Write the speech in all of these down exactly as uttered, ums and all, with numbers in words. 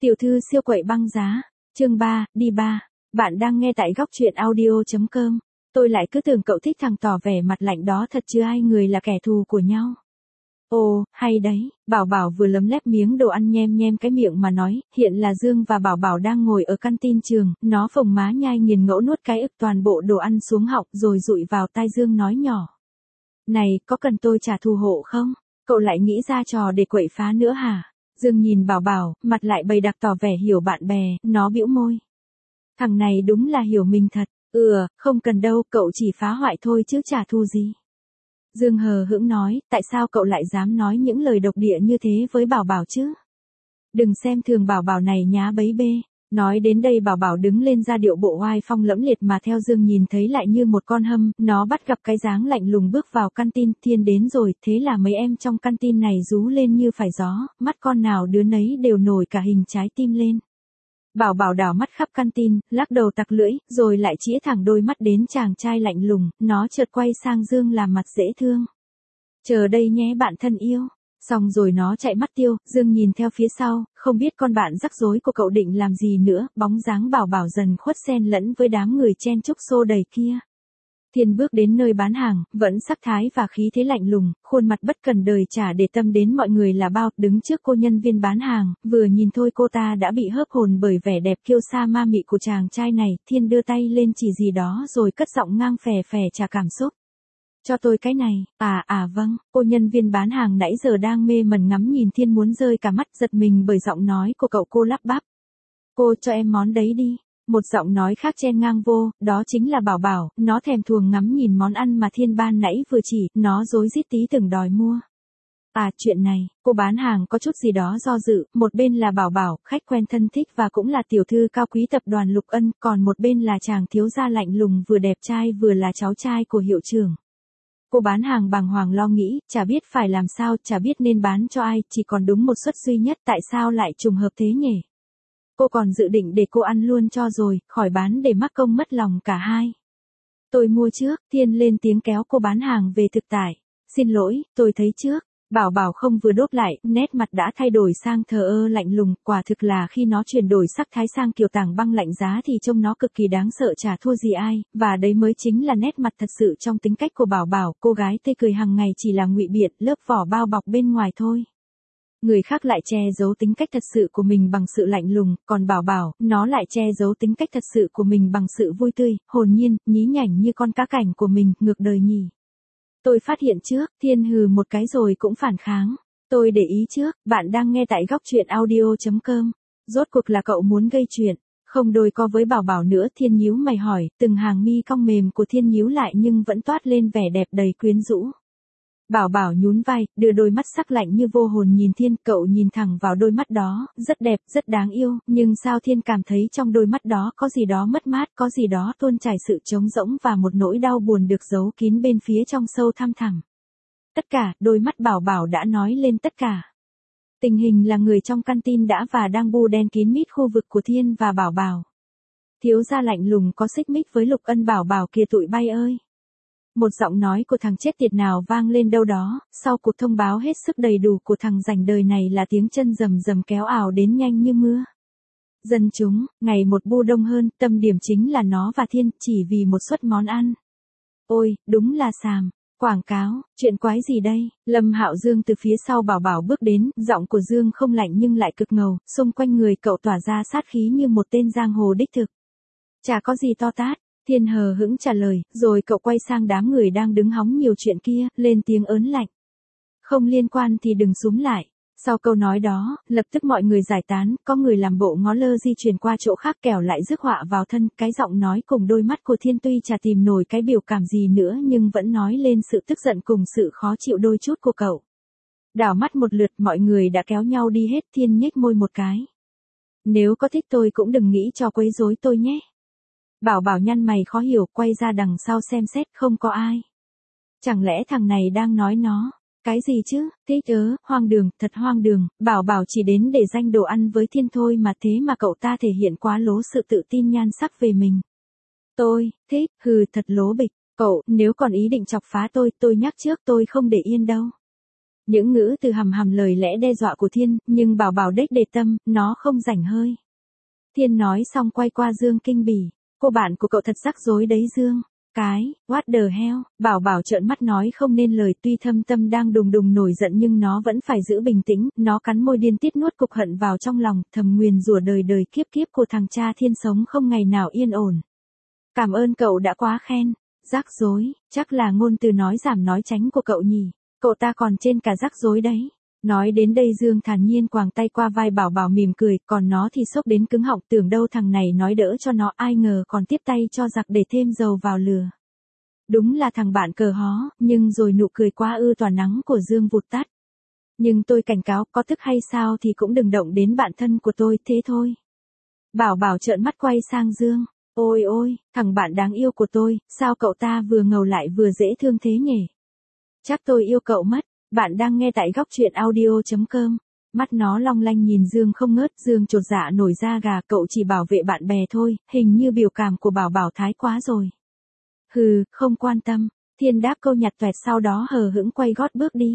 Tiểu thư siêu quậy băng giá, chương ba, đi ba. Bạn đang nghe tại góc truyện audio.com. Tôi lại cứ tưởng cậu thích thằng tỏ vẻ mặt lạnh đó thật chứ hai người là kẻ thù của nhau. Ồ, hay đấy, Bảo Bảo vừa lấm lép miếng đồ ăn nhem nhem cái miệng mà nói, hiện là Dương và Bảo Bảo đang ngồi ở căn tin trường, nó phồng má nhai nghiền ngẫu nuốt cái ức toàn bộ đồ ăn xuống họng rồi dụi vào tai Dương nói nhỏ. Này, có cần tôi trả thù hộ không? Cậu lại nghĩ ra trò để quậy phá nữa hả? Dương nhìn Bảo Bảo, mặt lại bày đặc tỏ vẻ hiểu bạn bè, nó bĩu môi. Thằng này đúng là hiểu mình thật, ừ, không cần đâu, cậu chỉ phá hoại thôi chứ trả thù gì. Dương hờ hững nói, tại sao cậu lại dám nói những lời độc địa như thế với Bảo Bảo chứ? Đừng xem thường Bảo Bảo này nhá bấy bê. Nói đến đây Bảo Bảo đứng lên ra điệu bộ oai phong lẫm liệt mà theo Dương nhìn thấy lại như một con hâm, nó bắt gặp cái dáng lạnh lùng bước vào căn tin, Thiên đến rồi, thế là mấy em trong căn tin này rú lên như phải gió, mắt con nào đứa nấy đều nổi cả hình trái tim lên. Bảo Bảo đảo mắt khắp căn tin, lắc đầu tặc lưỡi, rồi lại chĩa thẳng đôi mắt đến chàng trai lạnh lùng, nó chợt quay sang Dương làm mặt dễ thương. Chờ đây nhé bạn thân yêu. Xong rồi nó chạy mất tiêu, Dương nhìn theo phía sau, không biết con bạn rắc rối của cậu định làm gì nữa, bóng dáng Bảo Bảo dần khuất xen lẫn với đám người chen chúc xô đầy kia. Thiên bước đến nơi bán hàng, vẫn sắc thái và khí thế lạnh lùng, khuôn mặt bất cần đời chả để tâm đến mọi người là bao, đứng trước cô nhân viên bán hàng, vừa nhìn thôi cô ta đã bị hớp hồn bởi vẻ đẹp kiêu sa ma mị của chàng trai này, Thiên đưa tay lên chỉ gì đó rồi cất giọng ngang phè phè trả cảm xúc. Cho tôi cái này, à à vâng, cô nhân viên bán hàng nãy giờ đang mê mẩn ngắm nhìn Thiên muốn rơi cả mắt giật mình bởi giọng nói của cậu cô lắp bắp. Cô cho em món đấy đi. Một giọng nói khác chen ngang vô, đó chính là Bảo Bảo, nó thèm thuồng ngắm nhìn món ăn mà Thiên ban nãy vừa chỉ, nó rối rít tí từng đòi mua. À chuyện này, cô bán hàng có chút gì đó do dự, một bên là Bảo Bảo, khách quen thân thích và cũng là tiểu thư cao quý tập đoàn Lục Ân, còn một bên là chàng thiếu gia lạnh lùng vừa đẹp trai vừa là cháu trai của hiệu trưởng. Cô bán hàng bàng hoàng lo nghĩ, chả biết phải làm sao, chả biết nên bán cho ai, chỉ còn đúng một suất duy nhất, tại sao lại trùng hợp thế nhỉ? Cô còn dự định để cô ăn luôn cho rồi, khỏi bán để mắc công mất lòng cả hai. Tôi mua trước, Thiên lên tiếng kéo cô bán hàng về thực tại. Xin lỗi, tôi thấy trước. Bảo Bảo không vừa đốt lại, nét mặt đã thay đổi sang thờ ơ lạnh lùng, quả thực là khi nó chuyển đổi sắc thái sang kiểu tảng băng lạnh giá thì trông nó cực kỳ đáng sợ chả thua gì ai, và đấy mới chính là nét mặt thật sự trong tính cách của Bảo Bảo, cô gái tươi cười hàng ngày chỉ là ngụy biện, lớp vỏ bao bọc bên ngoài thôi. Người khác lại che giấu tính cách thật sự của mình bằng sự lạnh lùng, còn Bảo Bảo, nó lại che giấu tính cách thật sự của mình bằng sự vui tươi, hồn nhiên, nhí nhảnh như con cá cảnh của mình, ngược đời nhỉ. Tôi phát hiện trước, Thiên hừ một cái rồi cũng phản kháng. Tôi để ý trước, bạn đang nghe tại góc truyện audio.com. Rốt cuộc là cậu muốn gây chuyện, không đôi co với Bảo Bảo nữa, Thiên nhíu mày hỏi, từng hàng mi cong mềm của Thiên nhíu lại nhưng vẫn toát lên vẻ đẹp đầy quyến rũ. Bảo Bảo nhún vai, đưa đôi mắt sắc lạnh như vô hồn nhìn Thiên, cậu nhìn thẳng vào đôi mắt đó, rất đẹp, rất đáng yêu, nhưng sao Thiên cảm thấy trong đôi mắt đó có gì đó mất mát, có gì đó tuôn trải sự trống rỗng và một nỗi đau buồn được giấu kín bên phía trong sâu thăm thẳm. Tất cả, đôi mắt Bảo Bảo đã nói lên tất cả. Tình hình là người trong căn tin đã và đang bu đen kín mít khu vực của Thiên và Bảo Bảo. Thiếu gia lạnh lùng có xích mích với Lục Ân. Bảo Bảo kìa tụi bay ơi. Một giọng nói của thằng chết tiệt nào vang lên đâu đó, sau cuộc thông báo hết sức đầy đủ của thằng rảnh đời này là tiếng chân rầm rầm kéo ào đến nhanh như mưa. Dân chúng, ngày một bu đông hơn, tâm điểm chính là nó và Thiên, chỉ vì một suất món ăn. Ôi, đúng là xàm. Quảng cáo, chuyện quái gì đây? Lâm Hạo Dương từ phía sau Bảo Bảo bước đến, giọng của Dương không lạnh nhưng lại cực ngầu, xung quanh người cậu tỏa ra sát khí như một tên giang hồ đích thực. Chả có gì to tát. Thiên hờ hững trả lời, rồi cậu quay sang đám người đang đứng hóng nhiều chuyện kia, lên tiếng ớn lạnh. Không liên quan thì đừng xúm lại. Sau câu nói đó, lập tức mọi người giải tán, có người làm bộ ngó lơ di chuyển qua chỗ khác kẻo lại rước họa vào thân, cái giọng nói cùng đôi mắt của Thiên tuy chả tìm nổi cái biểu cảm gì nữa nhưng vẫn nói lên sự tức giận cùng sự khó chịu đôi chút của cậu. Đảo mắt một lượt mọi người đã kéo nhau đi hết, Thiên nhếch môi một cái. Nếu có thích tôi cũng đừng nghĩ cho quấy rối tôi nhé. Bảo Bảo nhăn mày khó hiểu, quay ra đằng sau xem xét, không có ai. Chẳng lẽ thằng này đang nói nó? Cái gì chứ? Thế chớ, hoang đường, thật hoang đường, Bảo Bảo chỉ đến để danh đồ ăn với Thiên thôi mà thế mà cậu ta thể hiện quá lố sự tự tin nhan sắc về mình. Tôi, thích, hừ thật lố bịch, cậu, nếu còn ý định chọc phá tôi, tôi nhắc trước tôi không để yên đâu. Những ngữ từ hầm hầm lời lẽ đe dọa của Thiên, nhưng Bảo Bảo đếch để tâm, nó không rảnh hơi. Thiên nói xong quay qua Dương kinh bỉ. Cô bạn của cậu thật rắc rối đấy Dương. Cái, what the hell, Bảo Bảo trợn mắt nói không nên lời, tuy thâm tâm đang đùng đùng nổi giận nhưng nó vẫn phải giữ bình tĩnh, nó cắn môi điên tiết nuốt cục hận vào trong lòng, thầm nguyền rủa đời đời kiếp kiếp của thằng cha Thiên sống không ngày nào yên ổn. Cảm ơn cậu đã quá khen, rắc rối, chắc là ngôn từ nói giảm nói tránh của cậu nhỉ, cậu ta còn trên cả rắc rối đấy. Nói đến đây Dương thản nhiên quàng tay qua vai Bảo Bảo mỉm cười, còn nó thì sốc đến cứng họng, tưởng đâu thằng này nói đỡ cho nó, ai ngờ còn tiếp tay cho giặc để thêm dầu vào lửa. Đúng là thằng bạn cờ hó, nhưng rồi nụ cười quá ư tỏa nắng của Dương vụt tắt. Nhưng tôi cảnh cáo, có thức hay sao thì cũng đừng động đến bạn thân của tôi, thế thôi. Bảo Bảo trợn mắt quay sang Dương, ôi ôi, thằng bạn đáng yêu của tôi, sao cậu ta vừa ngầu lại vừa dễ thương thế nhỉ? Chắc tôi yêu cậu mất. Bạn đang nghe tại góc truyện audio chấm com. Mắt nó long lanh nhìn Dương không ngớt, Dương chột dạ nổi da gà, cậu chỉ bảo vệ bạn bè thôi, hình như biểu cảm của Bảo Bảo thái quá rồi. Hừ, không quan tâm, Thiên đáp câu nhạt toẹt sau đó hờ hững quay gót bước đi.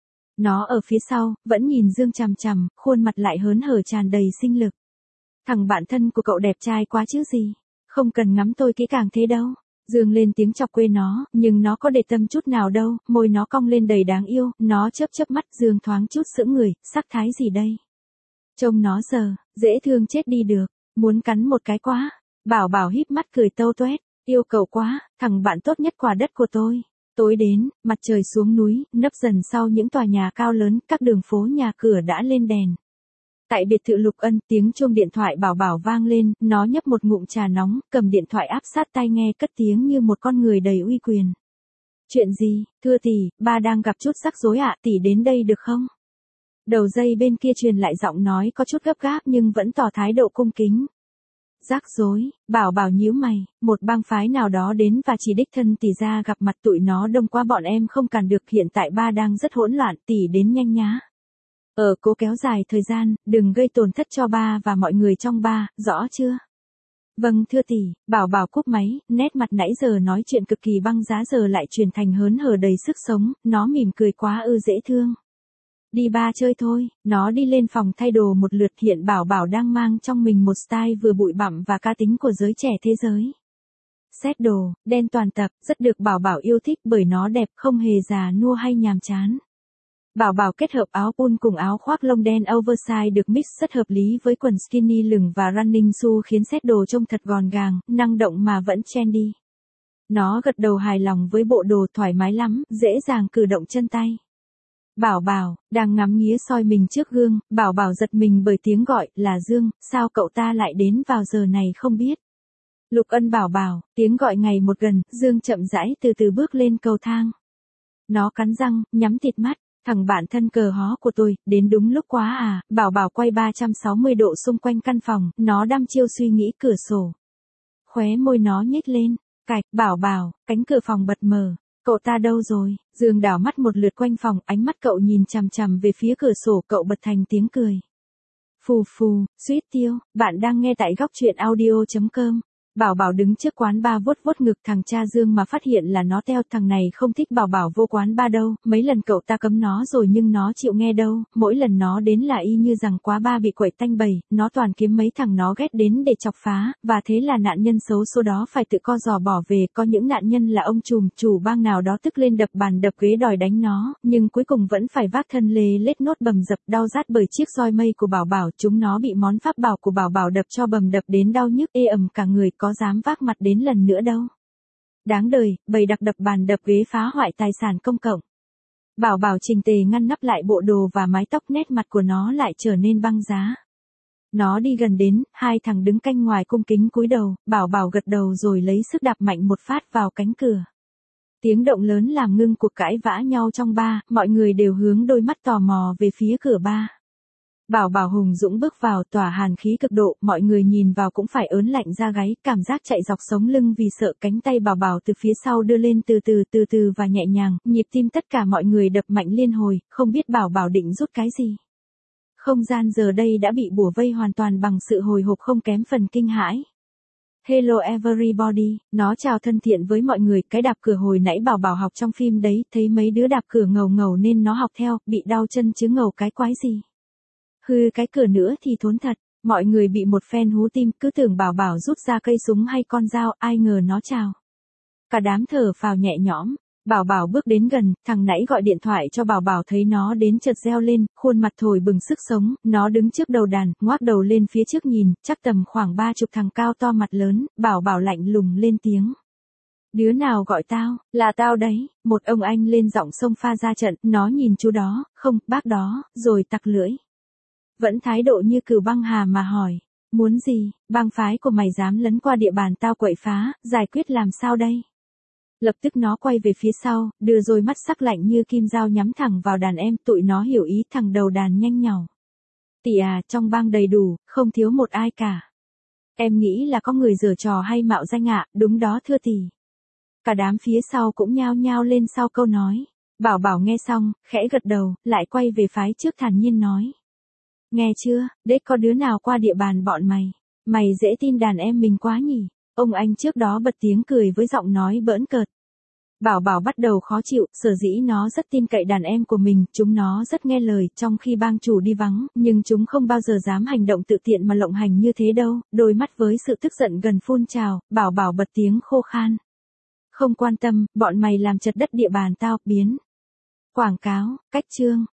Nó ở phía sau, vẫn nhìn Dương chằm chằm, khuôn mặt lại hớn hở tràn đầy sinh lực. Thằng bạn thân của cậu đẹp trai quá chứ gì, không cần ngắm tôi kỹ càng thế đâu. Dương lên tiếng chọc quê nó, nhưng nó có để tâm chút nào đâu, môi nó cong lên đầy đáng yêu, nó chớp chớp mắt, Dương thoáng chút sững người, sắc thái gì đây? Trông nó giờ, dễ thương chết đi được, muốn cắn một cái quá. Bảo Bảo híp mắt cười tâu toét, yêu cậu quá, thằng bạn tốt nhất quả đất của tôi. Tối đến, mặt trời xuống núi, nấp dần sau những tòa nhà cao lớn, các đường phố nhà cửa đã lên đèn. Tại biệt thự Lục Ân, tiếng chuông điện thoại Bảo Bảo vang lên, nó nhấp một ngụm trà nóng, cầm điện thoại áp sát tai nghe, cất tiếng như một con người đầy uy quyền. Chuyện gì, thưa tỷ, ba đang gặp chút rắc rối ạ, tỷ đến đây được không? Đầu dây bên kia truyền lại giọng nói có chút gấp gáp nhưng vẫn tỏ thái độ cung kính. Rắc rối, Bảo Bảo nhíu mày, một bang phái nào đó đến và chỉ đích thân tỷ ra gặp mặt, tụi nó đông quá bọn em không cản được, hiện tại ba đang rất hỗn loạn, tỷ đến nhanh nhá. Ờ cố kéo dài thời gian, đừng gây tổn thất cho ba và mọi người trong ba, rõ chưa? Vâng thưa tỷ, Bảo Bảo cúp máy, nét mặt nãy giờ nói chuyện cực kỳ băng giá giờ lại chuyển thành hớn hở đầy sức sống, nó mỉm cười quá ư dễ thương. Đi ba chơi thôi, nó đi lên phòng thay đồ một lượt, hiện Bảo Bảo đang mang trong mình một style vừa bụi bặm và cá tính của giới trẻ thế giới. Set đồ, đen toàn tập, rất được Bảo Bảo yêu thích bởi nó đẹp không hề già nua hay nhàm chán. Bảo Bảo kết hợp áo pun cùng áo khoác lông đen oversize được mix rất hợp lý với quần skinny lửng và running shoe khiến set đồ trông thật gọn gàng, năng động mà vẫn trendy. Nó gật đầu hài lòng với bộ đồ, thoải mái lắm, dễ dàng cử động chân tay. Bảo Bảo, đang ngắm nghía soi mình trước gương, Bảo Bảo giật mình bởi tiếng gọi, là Dương, sao cậu ta lại đến vào giờ này không biết. Lục Ân Bảo Bảo, tiếng gọi ngày một gần, Dương chậm rãi từ từ bước lên cầu thang. Nó cắn răng, nhắm tịt mắt. Thằng bạn thân cờ hó của tôi, đến đúng lúc quá à, Bảo Bảo quay ba trăm sáu mươi độ xung quanh căn phòng, nó đăm chiêu suy nghĩ cửa sổ. Khóe môi nó nhếch lên, cạch, Bảo Bảo, cánh cửa phòng bật mở, cậu ta đâu rồi? Dương đảo mắt một lượt quanh phòng, ánh mắt cậu nhìn chằm chằm về phía cửa sổ, cậu bật thành tiếng cười. Phù phù, suýt tiêu, bạn đang nghe tại góc truyện audio chấm com. Bảo Bảo đứng trước quán ba vuốt vuốt ngực, thằng cha Dương mà phát hiện là nó teo, thằng này không thích Bảo Bảo vô quán ba đâu, mấy lần cậu ta cấm nó rồi nhưng nó chịu nghe đâu, mỗi lần nó đến là y như rằng quá ba bị quậy tanh bầy, nó toàn kiếm mấy thằng nó ghét đến để chọc phá, và thế là nạn nhân xấu số đó phải tự co giò bỏ về, có những nạn nhân là ông trùm, chủ bang nào đó tức lên đập bàn đập ghế đòi đánh nó, nhưng cuối cùng vẫn phải vác thân lê lết nốt bầm dập đau rát bởi chiếc roi mây của Bảo Bảo, chúng nó bị món pháp bảo của Bảo Bảo đập cho bầm đập đến đau nhức ê ẩm cả người, có dám vác mặt đến lần nữa đâu. Đáng đời, bầy đặc đập bàn đập ghế phá hoại tài sản công cộng. Bảo Bảo chỉnh tề ngăn nắp lại bộ đồ và mái tóc, nét mặt của nó lại trở nên băng giá. Nó đi gần đến, hai thằng đứng canh ngoài cung kính cúi đầu, Bảo Bảo gật đầu rồi lấy sức đạp mạnh một phát vào cánh cửa. Tiếng động lớn làm ngưng cuộc cãi vã nhau trong ba, mọi người đều hướng đôi mắt tò mò về phía cửa ba. Bảo Bảo hùng dũng bước vào, tỏa hàn khí cực độ, mọi người nhìn vào cũng phải ớn lạnh da gáy, cảm giác chạy dọc sống lưng vì sợ. Cánh tay Bảo Bảo từ phía sau đưa lên từ từ từ từ và nhẹ nhàng, nhịp tim tất cả mọi người đập mạnh liên hồi, không biết Bảo Bảo định rút cái gì. Không gian giờ đây đã bị bủa vây hoàn toàn bằng sự hồi hộp không kém phần kinh hãi. Hello everybody, nó chào thân thiện với mọi người, cái đạp cửa hồi nãy Bảo Bảo học trong phim đấy, thấy mấy đứa đạp cửa ngầu ngầu nên nó học theo, bị đau chân chứ ngầu cái quái gì. Hư cái cửa nữa thì thốn thật, mọi người bị một phen hú tim, cứ tưởng Bảo Bảo rút ra cây súng hay con dao, ai ngờ nó chào. Cả đám thở phào nhẹ nhõm. Bảo Bảo bước đến gần, thằng nãy gọi điện thoại cho Bảo Bảo thấy nó đến chợt reo lên, khuôn mặt thổi bừng sức sống, nó đứng trước đầu đàn, ngoác đầu lên phía trước nhìn, chắc tầm khoảng ba chục thằng cao to mặt lớn, Bảo Bảo lạnh lùng lên tiếng. Đứa nào gọi tao, là tao đấy, một ông anh lên giọng xông pha ra trận, nó nhìn chú đó, không, bác đó, rồi tặc lưỡi. Vẫn thái độ như cừu băng hà mà hỏi, muốn gì, bang phái của mày dám lấn qua địa bàn tao quậy phá, giải quyết làm sao đây? Lập tức nó quay về phía sau, đưa đôi mắt sắc lạnh như kim dao nhắm thẳng vào đàn em, tụi nó hiểu ý thằng đầu đàn nhanh nhảu. Tỷ à, trong bang đầy đủ, không thiếu một ai cả. Em nghĩ là có người giở trò hay mạo danh ạ, đúng đó thưa tỷ. Cả đám phía sau cũng nhao nhao lên sau câu nói. Bảo Bảo nghe xong, khẽ gật đầu, lại quay về phái trước thản nhiên nói. Nghe chưa, đấy có đứa nào qua địa bàn bọn mày, mày dễ tin đàn em mình quá nhỉ. Ông anh trước đó bật tiếng cười với giọng nói bỡn cợt. Bảo Bảo bắt đầu khó chịu, sở dĩ nó rất tin cậy đàn em của mình, chúng nó rất nghe lời, trong khi bang chủ đi vắng, nhưng chúng không bao giờ dám hành động tự tiện mà lộng hành như thế đâu, đôi mắt với sự tức giận gần phun trào, Bảo Bảo bật tiếng khô khan. Không quan tâm, bọn mày làm chật đất địa bàn tao, biến. Quảng cáo, cách chương.